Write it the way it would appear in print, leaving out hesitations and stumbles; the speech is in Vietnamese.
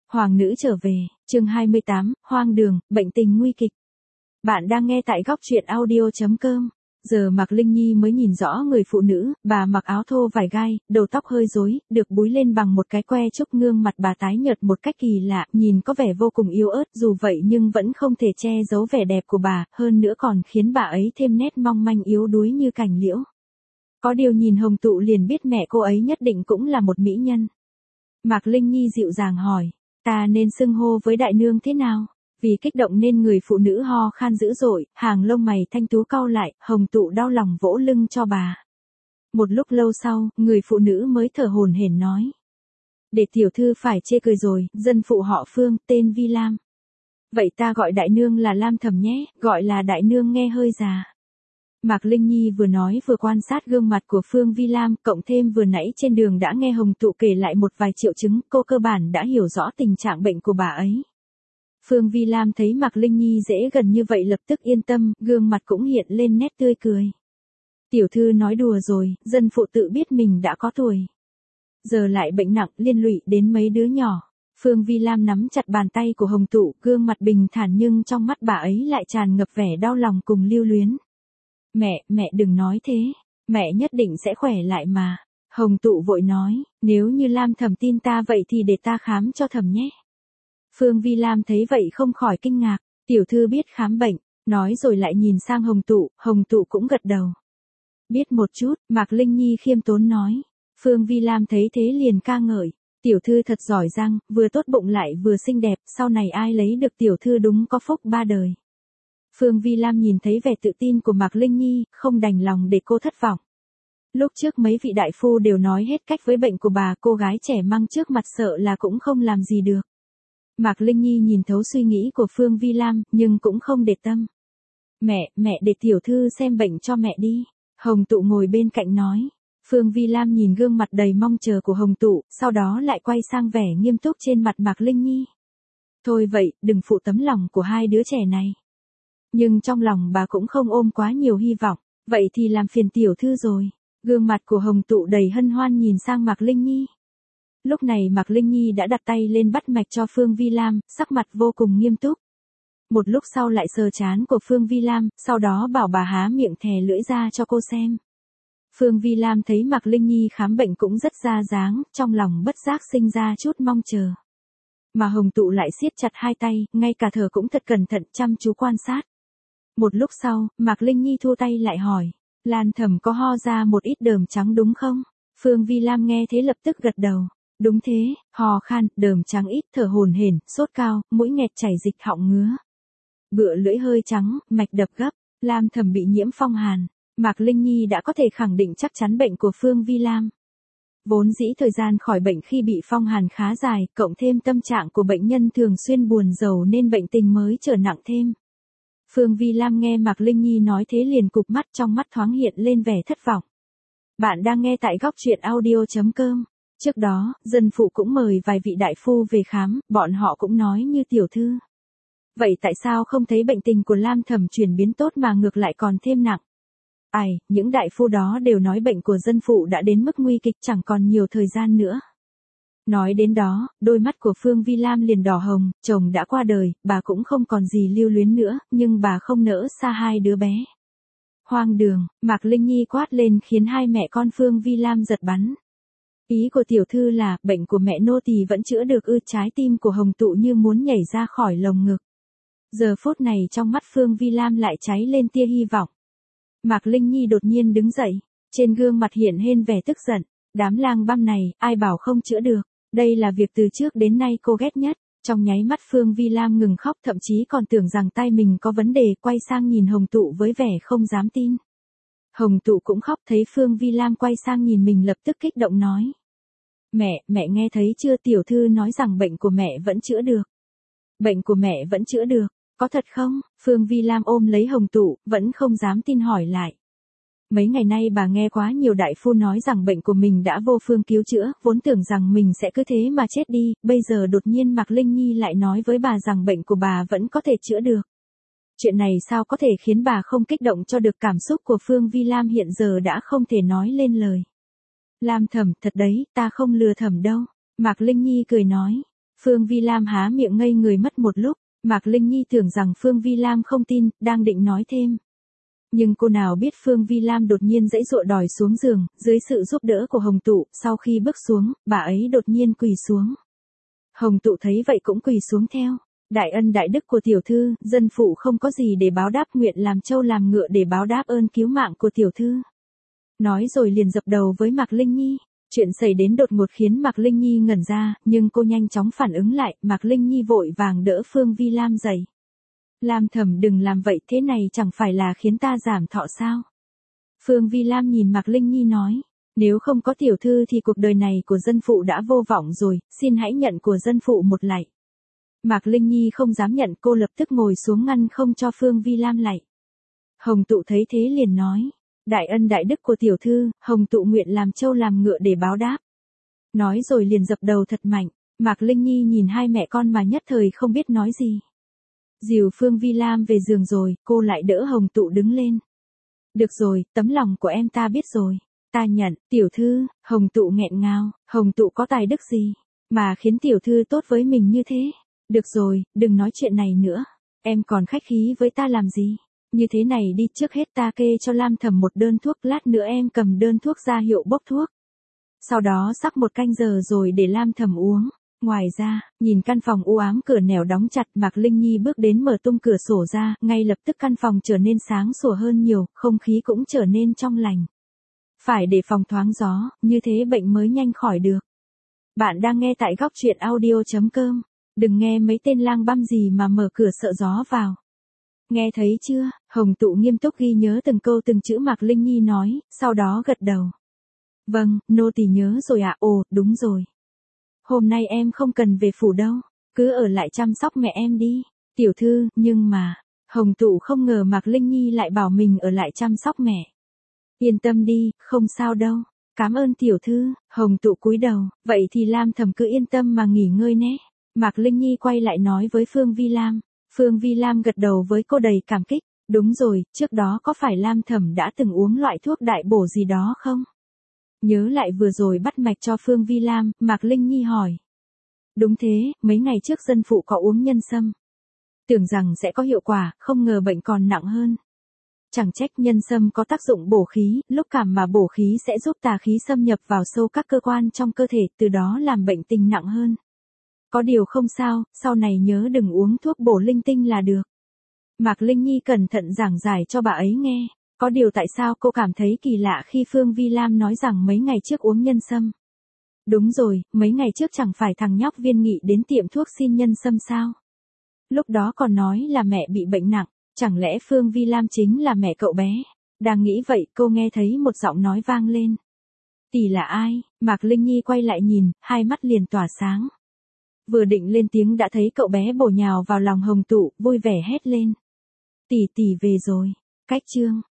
Hoàng nữ trở về, chương 28, hoang đường, bệnh tình nguy kịch. Bạn đang nghe tại góc truyện audio.com. Giờ Mạc Linh Nhi mới nhìn rõ người phụ nữ, bà mặc áo thô vải gai, đầu tóc hơi rối, được búi lên bằng một cái que trúc, gương mặt bà tái nhợt một cách kỳ lạ, nhìn có vẻ vô cùng yếu ớt, dù vậy nhưng vẫn không thể che giấu vẻ đẹp của bà, hơn nữa còn khiến bà ấy thêm nét mong manh yếu đuối như cành liễu. Có điều nhìn Hồng Tụ liền biết mẹ cô ấy nhất định cũng là một mỹ nhân. Mạc Linh Nhi dịu dàng hỏi, ta nên xưng hô với đại nương thế nào? Vì kích động nên người phụ nữ ho khan dữ dội, hàng lông mày thanh tú cau lại, Hồng Tụ đau lòng vỗ lưng cho bà. Một lúc lâu sau, người phụ nữ mới thở hổn hển nói. Để tiểu thư phải chê cười rồi, dân phụ họ Phương, tên Vi Lam. Vậy ta gọi đại nương là Lam Thẩm nhé, gọi là đại nương nghe hơi già. Mạc Linh Nhi vừa nói vừa quan sát gương mặt của Phương Vi Lam, cộng thêm vừa nãy trên đường đã nghe Hồng Tụ kể lại một vài triệu chứng, cô cơ bản đã hiểu rõ tình trạng bệnh của bà ấy. Phương Vi Lam thấy Mạc Linh Nhi dễ gần như vậy lập tức yên tâm, gương mặt cũng hiện lên nét tươi cười. Tiểu thư nói đùa rồi, dân phụ tự biết mình đã có tuổi. Giờ lại bệnh nặng liên lụy đến mấy đứa nhỏ. Phương Vi Lam nắm chặt bàn tay của Hồng Tụ, gương mặt bình thản nhưng trong mắt bà ấy lại tràn ngập vẻ đau lòng cùng lưu luyến. Mẹ đừng nói thế, mẹ nhất định sẽ khỏe lại mà. Hồng Tụ vội nói, nếu như Lam Thẩm tin ta vậy thì để ta khám cho Thẩm nhé. Phương Vi Lam thấy vậy không khỏi kinh ngạc, tiểu thư biết khám bệnh, nói rồi lại nhìn sang Hồng Tụ cũng gật đầu. Biết một chút, Mạc Linh Nhi khiêm tốn nói. Phương Vi Lam thấy thế liền ca ngợi, tiểu thư thật giỏi giang, vừa tốt bụng lại vừa xinh đẹp, sau này ai lấy được tiểu thư đúng có phúc ba đời. Phương Vi Lam nhìn thấy vẻ tự tin của Mạc Linh Nhi, không đành lòng để cô thất vọng. Lúc trước mấy vị đại phu đều nói hết cách với bệnh của bà, cô gái trẻ măng trước mặt sợ là cũng không làm gì được. Mạc Linh Nhi nhìn thấu suy nghĩ của Phương Vi Lam, nhưng cũng không để tâm. Mẹ để tiểu thư xem bệnh cho mẹ đi. Hồng Tụ ngồi bên cạnh nói. Phương Vi Lam nhìn gương mặt đầy mong chờ của Hồng Tụ, sau đó lại quay sang vẻ nghiêm túc trên mặt Mạc Linh Nhi. Thôi vậy, đừng phụ tấm lòng của hai đứa trẻ này. Nhưng trong lòng bà cũng không ôm quá nhiều hy vọng, vậy thì làm phiền tiểu thư rồi. Gương mặt của Hồng Tụ đầy hân hoan nhìn sang Mạc Linh Nhi. Lúc này Mạc Linh Nhi đã đặt tay lên bắt mạch cho Phương Vi Lam, sắc mặt vô cùng nghiêm túc. Một lúc sau lại sờ trán của Phương Vi Lam, sau đó bảo bà há miệng thè lưỡi ra cho cô xem. Phương Vi Lam thấy Mạc Linh Nhi khám bệnh cũng rất ra dáng, trong lòng bất giác sinh ra chút mong chờ. Mà Hồng Tụ lại siết chặt hai tay, ngay cả thở cũng thật cẩn thận chăm chú quan sát. Một lúc sau, Mạc Linh Nhi thu tay lại hỏi, Lan Thẩm có ho ra một ít đờm trắng đúng không? Phương Vi Lam nghe thế lập tức gật đầu. Đúng thế, ho khan, đờm trắng ít, thở hổn hển, sốt cao, mũi nghẹt chảy dịch họng ngứa. Bựa lưỡi hơi trắng, mạch đập gấp, Lam Thẩm bị nhiễm phong hàn. Mạc Linh Nhi đã có thể khẳng định chắc chắn bệnh của Phương Vi Lam. Vốn dĩ thời gian khỏi bệnh khi bị phong hàn khá dài, cộng thêm tâm trạng của bệnh nhân thường xuyên buồn rầu nên bệnh tình mới trở nặng thêm. Phương Vi Lam nghe Mạc Linh Nhi nói thế liền cụp mắt, trong mắt thoáng hiện lên vẻ thất vọng. Bạn đang nghe tại góc truyện audio.com. Trước đó, dân phụ cũng mời vài vị đại phu về khám, bọn họ cũng nói như tiểu thư. Vậy tại sao không thấy bệnh tình của Lam Thẩm chuyển biến tốt mà ngược lại còn thêm nặng? Những đại phu đó đều nói bệnh của dân phụ đã đến mức nguy kịch, chẳng còn nhiều thời gian nữa. Nói đến đó, đôi mắt của Phương Vi Lam liền đỏ hồng, chồng đã qua đời, bà cũng không còn gì lưu luyến nữa, nhưng bà không nỡ xa hai đứa bé. Hoang đường, Mạc Linh Nhi quát lên khiến hai mẹ con Phương Vi Lam giật bắn. Ý của tiểu thư là, bệnh của mẹ nô tỳ vẫn chữa được ư? Trái tim của Hồng Tụ như muốn nhảy ra khỏi lồng ngực. Giờ phút này trong mắt Phương Vi Lam lại cháy lên tia hy vọng. Mạc Linh Nhi đột nhiên đứng dậy, trên gương mặt hiện lên vẻ tức giận. Đám lang băm này, ai bảo không chữa được, đây là việc từ trước đến nay cô ghét nhất. Trong nháy mắt Phương Vi Lam ngừng khóc, thậm chí còn tưởng rằng tai mình có vấn đề, quay sang nhìn Hồng Tụ với vẻ không dám tin. Hồng Tụ cũng khóc, thấy Phương Vi Lam quay sang nhìn mình lập tức kích động nói. Mẹ nghe thấy chưa, tiểu thư nói rằng bệnh của mẹ vẫn chữa được. Bệnh của mẹ vẫn chữa được, có thật không? Phương Vi Lam ôm lấy Hồng Tụ, vẫn không dám tin hỏi lại. Mấy ngày nay bà nghe quá nhiều đại phu nói rằng bệnh của mình đã vô phương cứu chữa, vốn tưởng rằng mình sẽ cứ thế mà chết đi, bây giờ đột nhiên Mạc Linh Nhi lại nói với bà rằng bệnh của bà vẫn có thể chữa được. Chuyện này sao có thể khiến bà không kích động cho được? Cảm xúc của Phương Vi Lam hiện giờ đã không thể nói lên lời. Lam Thẩm, thật đấy, ta không lừa Thẩm đâu. Mạc Linh Nhi cười nói. Phương Vi Lam há miệng ngây người mất một lúc, Mạc Linh Nhi tưởng rằng Phương Vi Lam không tin, đang định nói thêm. Nhưng cô nào biết Phương Vi Lam đột nhiên giãy giụa đòi xuống giường, dưới sự giúp đỡ của Hồng Tụ, sau khi bước xuống, bà ấy đột nhiên quỳ xuống. Hồng Tụ thấy vậy cũng quỳ xuống theo. Đại ân đại đức của tiểu thư, dân phụ không có gì để báo đáp, nguyện làm trâu làm ngựa để báo đáp ơn cứu mạng của tiểu thư. Nói rồi liền dập đầu với Mạc Linh Nhi. Chuyện xảy đến đột ngột khiến Mạc Linh Nhi ngẩn ra, nhưng cô nhanh chóng phản ứng lại, Mạc Linh Nhi vội vàng đỡ Phương Vi Lam dậy. Lam thẩm đừng làm vậy, thế này chẳng phải là khiến ta giảm thọ sao? Phương Vi Lam nhìn Mạc Linh Nhi nói, nếu không có tiểu thư thì cuộc đời này của dân phụ đã vô vọng rồi, xin hãy nhận của dân phụ một lạy. Mạc Linh Nhi không dám nhận, cô lập tức ngồi xuống ngăn không cho Phương Vi Lam lạy. Hồng Tụ thấy thế liền nói, đại ân đại đức của tiểu thư, Hồng Tụ nguyện làm trâu làm ngựa để báo đáp. Nói rồi liền dập đầu thật mạnh, Mạc Linh Nhi nhìn hai mẹ con mà nhất thời không biết nói gì. Dìu Phương Vi Lam về giường rồi, cô lại đỡ Hồng Tụ đứng lên. Được rồi, tấm lòng của em ta biết rồi. Ta nhận, tiểu thư, Hồng Tụ nghẹn ngào, Hồng Tụ có tài đức gì, mà khiến tiểu thư tốt với mình như thế. Được rồi, đừng nói chuyện này nữa. Em còn khách khí với ta làm gì? Như thế này đi, trước hết ta kê cho Lam thẩm một đơn thuốc, lát nữa em cầm đơn thuốc ra hiệu bốc thuốc. Sau đó sắc một canh giờ rồi để Lam thẩm uống. Ngoài ra, nhìn căn phòng u ám cửa nẻo đóng chặt, Mạc Linh Nhi bước đến mở tung cửa sổ ra, ngay lập tức căn phòng trở nên sáng sủa hơn nhiều, không khí cũng trở nên trong lành. Phải để phòng thoáng gió, như thế bệnh mới nhanh khỏi được. Bạn đang nghe tại góc truyện audio.com. Đừng nghe mấy tên lang băm gì mà mở cửa sợ gió vào. Nghe thấy chưa? Hồng Tụ nghiêm túc ghi nhớ từng câu từng chữ Mạc Linh Nhi nói, sau đó gật đầu. Vâng, nô tỳ nhớ rồi ạ. Ồ, đúng rồi. Hôm nay em không cần về phủ đâu, cứ ở lại chăm sóc mẹ em đi. Tiểu thư, nhưng mà, Hồng Tụ không ngờ Mạc Linh Nhi lại bảo mình ở lại chăm sóc mẹ. Yên tâm đi, không sao đâu. Cảm ơn tiểu thư. Hồng Tụ cúi đầu, vậy thì Lam thẩm cứ yên tâm mà nghỉ ngơi nhé. Mạc Linh Nhi quay lại nói với Phương Vi Lam. Phương Vi Lam gật đầu với cô đầy cảm kích. Đúng rồi, trước đó có phải Lam thẩm đã từng uống loại thuốc đại bổ gì đó không? Nhớ lại vừa rồi bắt mạch cho Phương Vi Lam, Mạc Linh Nhi hỏi. Đúng thế, mấy ngày trước dân phụ có uống nhân sâm. Tưởng rằng sẽ có hiệu quả, không ngờ bệnh còn nặng hơn. Chẳng trách nhân sâm có tác dụng bổ khí, lúc cảm mà bổ khí sẽ giúp tà khí xâm nhập vào sâu các cơ quan trong cơ thể, từ đó làm bệnh tình nặng hơn. Có điều không sao, sau này nhớ đừng uống thuốc bổ linh tinh là được. Mạc Linh Nhi cẩn thận giảng giải cho bà ấy nghe. Có điều tại sao cô cảm thấy kỳ lạ khi Phương Vi Lam nói rằng mấy ngày trước uống nhân sâm. Đúng rồi, mấy ngày trước chẳng phải thằng nhóc Viên Nghị đến tiệm thuốc xin nhân sâm sao? Lúc đó còn nói là mẹ bị bệnh nặng, chẳng lẽ Phương Vi Lam chính là mẹ cậu bé? Đang nghĩ vậy, cô nghe thấy một giọng nói vang lên. Tỷ là ai? Mạc Linh Nhi quay lại nhìn, hai mắt liền tỏa sáng. Vừa định lên tiếng đã thấy cậu bé bổ nhào vào lòng Hồng Tụ, vui vẻ hét lên. Tỷ về rồi. Cách chương